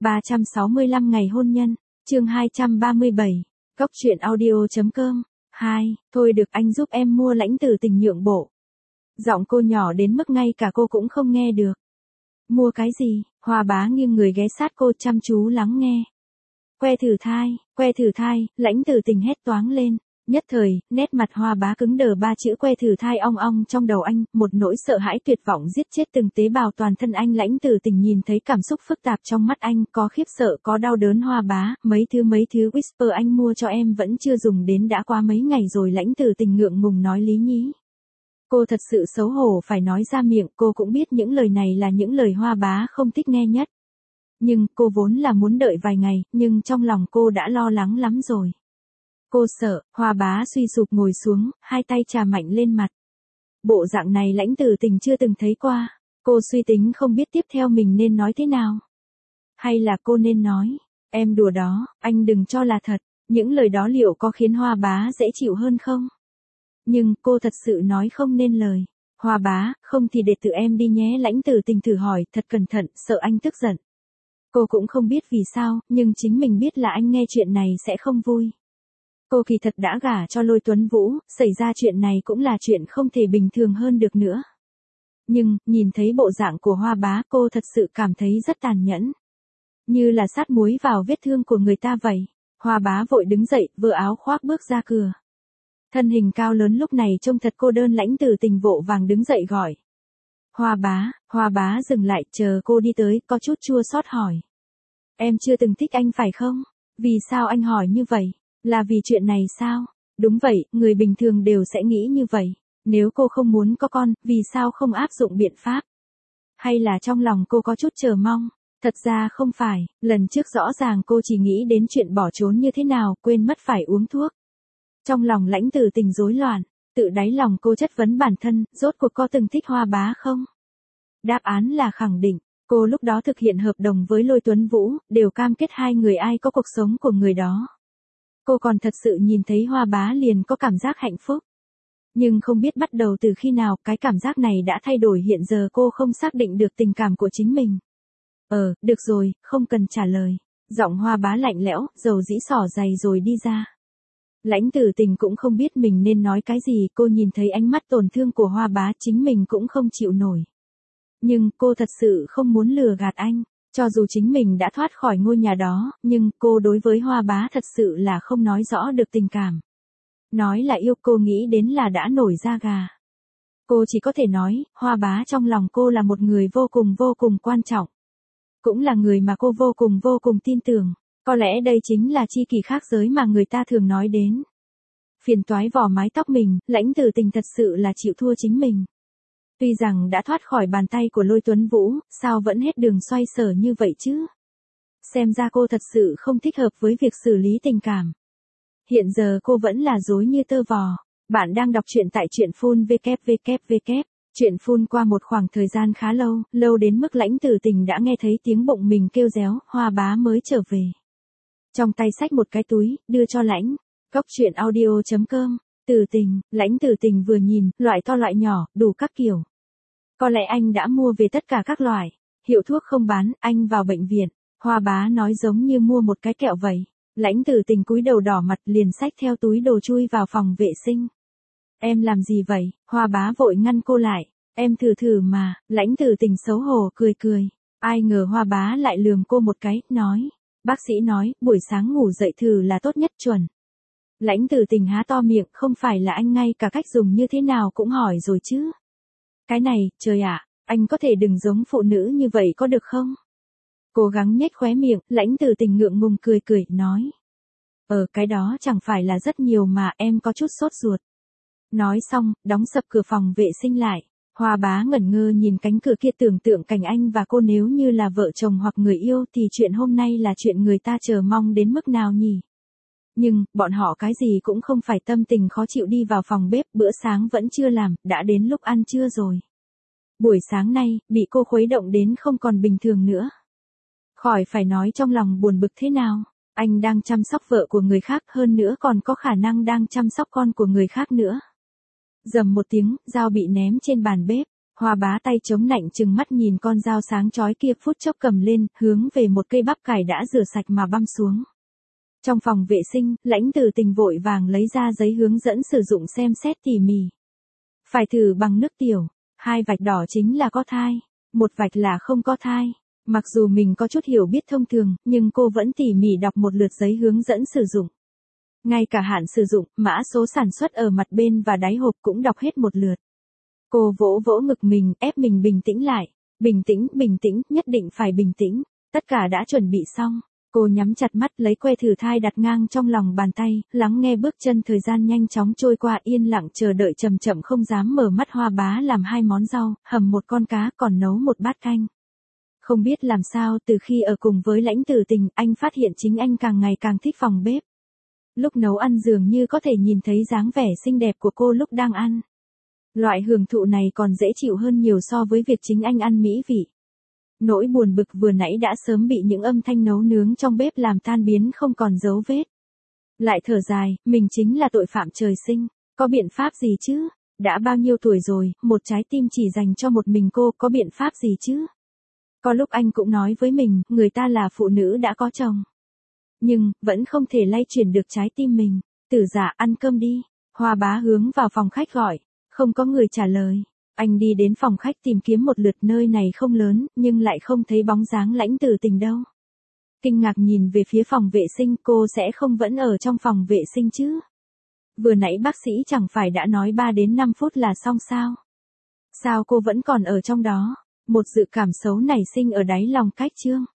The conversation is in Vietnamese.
365 ngày hôn nhân, chương 237, Cốc truyện audio.com, 2, thôi được anh giúp em mua Lãnh Tử Tình nhượng bộ. Giọng cô nhỏ đến mức ngay cả cô cũng không nghe được. Mua cái gì? Hoa Bá nghiêng người ghé sát cô chăm chú lắng nghe. Que thử thai, Lãnh Tử Tình hét toáng lên. Nhất thời, nét mặt Hoa Bá cứng đờ, ba chữ que thử thai ong ong trong đầu anh, một nỗi sợ hãi tuyệt vọng giết chết từng tế bào toàn thân anh. Lãnh Tử Tình nhìn thấy cảm xúc phức tạp trong mắt anh, có khiếp sợ, có đau đớn. Hoa Bá, mấy thứ whisper anh mua cho em vẫn chưa dùng đến đã qua mấy ngày rồi. Lãnh Tử Tình ngượng ngùng nói lý nhí. Cô thật sự xấu hổ phải nói ra miệng, cô cũng biết những lời này là những lời Hoa Bá không thích nghe nhất. Nhưng, cô vốn là muốn đợi vài ngày, nhưng trong lòng cô đã lo lắng lắm rồi. Cô sợ. Hoa Bá suy sụp ngồi xuống, hai tay chà mạnh lên mặt. Bộ dạng này Lãnh Tử Tình chưa từng thấy qua. Cô suy tính không biết tiếp theo mình nên nói thế nào. Hay là cô nên nói, em đùa đó, anh đừng cho là thật. Những lời đó liệu có khiến Hoa Bá dễ chịu hơn không? Nhưng cô thật sự nói không nên lời. Hoa Bá, không thì để tự em đi nhé. Lãnh Tử Tình thử hỏi, thật cẩn thận, sợ anh tức giận. Cô cũng không biết vì sao, nhưng chính mình biết là anh nghe chuyện này sẽ không vui. Cô kỳ thật đã gả cho Lôi Tuấn Vũ, xảy ra chuyện này cũng là chuyện không thể bình thường hơn được nữa. Nhưng, nhìn thấy bộ dạng của Hoa Bá, cô thật sự cảm thấy rất tàn nhẫn. Như là sát muối vào vết thương của người ta vậy. Hoa Bá vội đứng dậy, vơ áo khoác bước ra cửa. Thân hình cao lớn lúc này trông thật cô đơn. Lãnh Tử Tình vội vàng đứng dậy gọi. Hoa Bá dừng lại, chờ cô đi tới, có chút chua xót hỏi. Em chưa từng thích anh phải không? Vì sao anh hỏi như vậy? Là vì chuyện này sao? Đúng vậy, người bình thường đều sẽ nghĩ như vậy. Nếu cô không muốn có con, vì sao không áp dụng biện pháp? Hay là trong lòng cô có chút chờ mong? Thật ra không phải, lần trước rõ ràng cô chỉ nghĩ đến chuyện bỏ trốn như thế nào, quên mất phải uống thuốc. Trong lòng Lãnh Tử Tình rối loạn, tự đáy lòng cô chất vấn bản thân, rốt cuộc có từng thích Hoa Bá không? Đáp án là khẳng định. Cô lúc đó thực hiện hợp đồng với Lôi Tuấn Vũ, đều cam kết hai người ai có cuộc sống của người đó. Cô còn thật sự nhìn thấy Hoa Bá liền có cảm giác hạnh phúc. Nhưng không biết bắt đầu từ khi nào, cái cảm giác này đã thay đổi. Hiện giờ cô không xác định được tình cảm của chính mình. Được rồi, không cần trả lời. Giọng Hoa Bá lạnh lẽo, dầu dĩ xỏ giày rồi đi ra. Lãnh Tử Tình cũng không biết mình nên nói cái gì, cô nhìn thấy ánh mắt tổn thương của Hoa Bá, chính mình cũng không chịu nổi. Nhưng, cô thật sự không muốn lừa gạt anh. Cho dù chính mình đã thoát khỏi ngôi nhà đó, nhưng cô đối với Hoa Bá thật sự là không nói rõ được tình cảm. Nói là yêu, cô nghĩ đến là đã nổi da gà. Cô chỉ có thể nói, Hoa Bá trong lòng cô là một người vô cùng quan trọng. Cũng là người mà cô vô cùng tin tưởng. Có lẽ đây chính là chi kỷ khác giới mà người ta thường nói đến. Phiền toái vỏ mái tóc mình, Lãnh Tử Tình thật sự là chịu thua chính mình. Tuy rằng đã thoát khỏi bàn tay của Lôi Tuấn Vũ, sao vẫn hết đường xoay sở như vậy chứ? Xem ra cô thật sự không thích hợp với việc xử lý tình cảm. Hiện giờ cô vẫn là rối như tơ vò. Bạn đang đọc truyện tại truyện phun www. Truyện phun qua một khoảng thời gian khá lâu đến mức Lãnh Tử Tình đã nghe thấy tiếng bụng mình kêu réo. Hoa Bá mới trở về. Trong tay xách một cái túi, đưa cho Lãnh. Cốc truyện audio.com. Tử Tình, Lãnh Tử Tình vừa nhìn, loại to loại nhỏ, đủ các kiểu. Có lẽ anh đã mua về tất cả các loại. Hiệu thuốc không bán, anh vào bệnh viện. Hoa Bá nói giống như mua một cái kẹo vậy. Lãnh Tử Tình cúi đầu đỏ mặt liền xách theo túi đồ chui vào phòng vệ sinh. Em làm gì vậy? Hoa Bá vội ngăn cô lại. Em thử mà. Lãnh Tử Tình xấu hổ cười. Ai ngờ Hoa Bá lại lườm cô một cái, nói. Bác sĩ nói, buổi sáng ngủ dậy thử là tốt nhất chuẩn. Lãnh Tử Tình há to miệng, không phải là anh ngay cả cách dùng như thế nào cũng hỏi rồi chứ. Cái này, trời ạ, anh có thể đừng giống phụ nữ như vậy có được không? Cố gắng nhếch khóe miệng, Lãnh Tử Tình ngượng ngùng cười, nói. Cái đó chẳng phải là rất nhiều mà, em có chút sốt ruột. Nói xong, đóng sập cửa phòng vệ sinh lại. Hoa Bá ngẩn ngơ nhìn cánh cửa kia, tưởng tượng cảnh anh và cô nếu như là vợ chồng hoặc người yêu thì chuyện hôm nay là chuyện người ta chờ mong đến mức nào nhỉ? Nhưng, bọn họ cái gì cũng không phải, tâm tình khó chịu đi vào phòng bếp, bữa sáng vẫn chưa làm, đã đến lúc ăn trưa rồi. Buổi sáng nay, bị cô khuấy động đến không còn bình thường nữa. Khỏi phải nói trong lòng buồn bực thế nào, anh đang chăm sóc vợ của người khác, hơn nữa còn có khả năng đang chăm sóc con của người khác nữa. Rầm một tiếng, dao bị ném trên bàn bếp, Hoa Bá tay chống nạnh trừng mắt nhìn con dao sáng chói kia phút chốc cầm lên, hướng về một cây bắp cải đã rửa sạch mà băm xuống. Trong phòng vệ sinh, Lãnh Tử Tình vội vàng lấy ra giấy hướng dẫn sử dụng xem xét tỉ mỉ. Phải thử bằng nước tiểu, 2 vạch đỏ chính là có thai, 1 vạch là không có thai. Mặc dù mình có chút hiểu biết thông thường, nhưng cô vẫn tỉ mỉ đọc một lượt giấy hướng dẫn sử dụng. Ngay cả hạn sử dụng, mã số sản xuất ở mặt bên và đáy hộp cũng đọc hết một lượt. Cô vỗ vỗ ngực mình, ép mình bình tĩnh lại. Bình tĩnh, nhất định phải bình tĩnh. Tất cả đã chuẩn bị xong. Cô nhắm chặt mắt lấy que thử thai đặt ngang trong lòng bàn tay, lắng nghe bước chân thời gian nhanh chóng trôi qua yên lặng chờ đợi chậm chậm không dám mở mắt. Hoa Bá làm 2 món rau, hầm 1 con cá còn nấu 1 bát canh. Không biết làm sao từ khi ở cùng với Lãnh Tử Tình, anh phát hiện chính anh càng ngày càng thích phòng bếp. Lúc nấu ăn dường như có thể nhìn thấy dáng vẻ xinh đẹp của cô lúc đang ăn. Loại hưởng thụ này còn dễ chịu hơn nhiều so với việc chính anh ăn mỹ vị. Nỗi buồn bực vừa nãy đã sớm bị những âm thanh nấu nướng trong bếp làm tan biến không còn dấu vết. Lại thở dài, mình chính là tội phạm trời sinh, có biện pháp gì chứ? Đã bao nhiêu tuổi rồi, một trái tim chỉ dành cho một mình cô, có biện pháp gì chứ? Có lúc anh cũng nói với mình, người ta là phụ nữ đã có chồng. Nhưng, vẫn không thể lay chuyển được trái tim mình. Tử Dạ, ăn cơm đi. Hoa Bá hướng vào phòng khách gọi. Không có người trả lời. Anh đi đến phòng khách tìm kiếm một lượt, nơi này không lớn, nhưng lại không thấy bóng dáng Lãnh Tử Tình đâu. Kinh ngạc nhìn về phía phòng vệ sinh, cô sẽ không vẫn ở trong phòng vệ sinh chứ? Vừa nãy bác sĩ chẳng phải đã nói 3 đến 5 phút là xong sao? Sao cô vẫn còn ở trong đó? Một dự cảm xấu nảy sinh ở đáy lòng Cách Trương.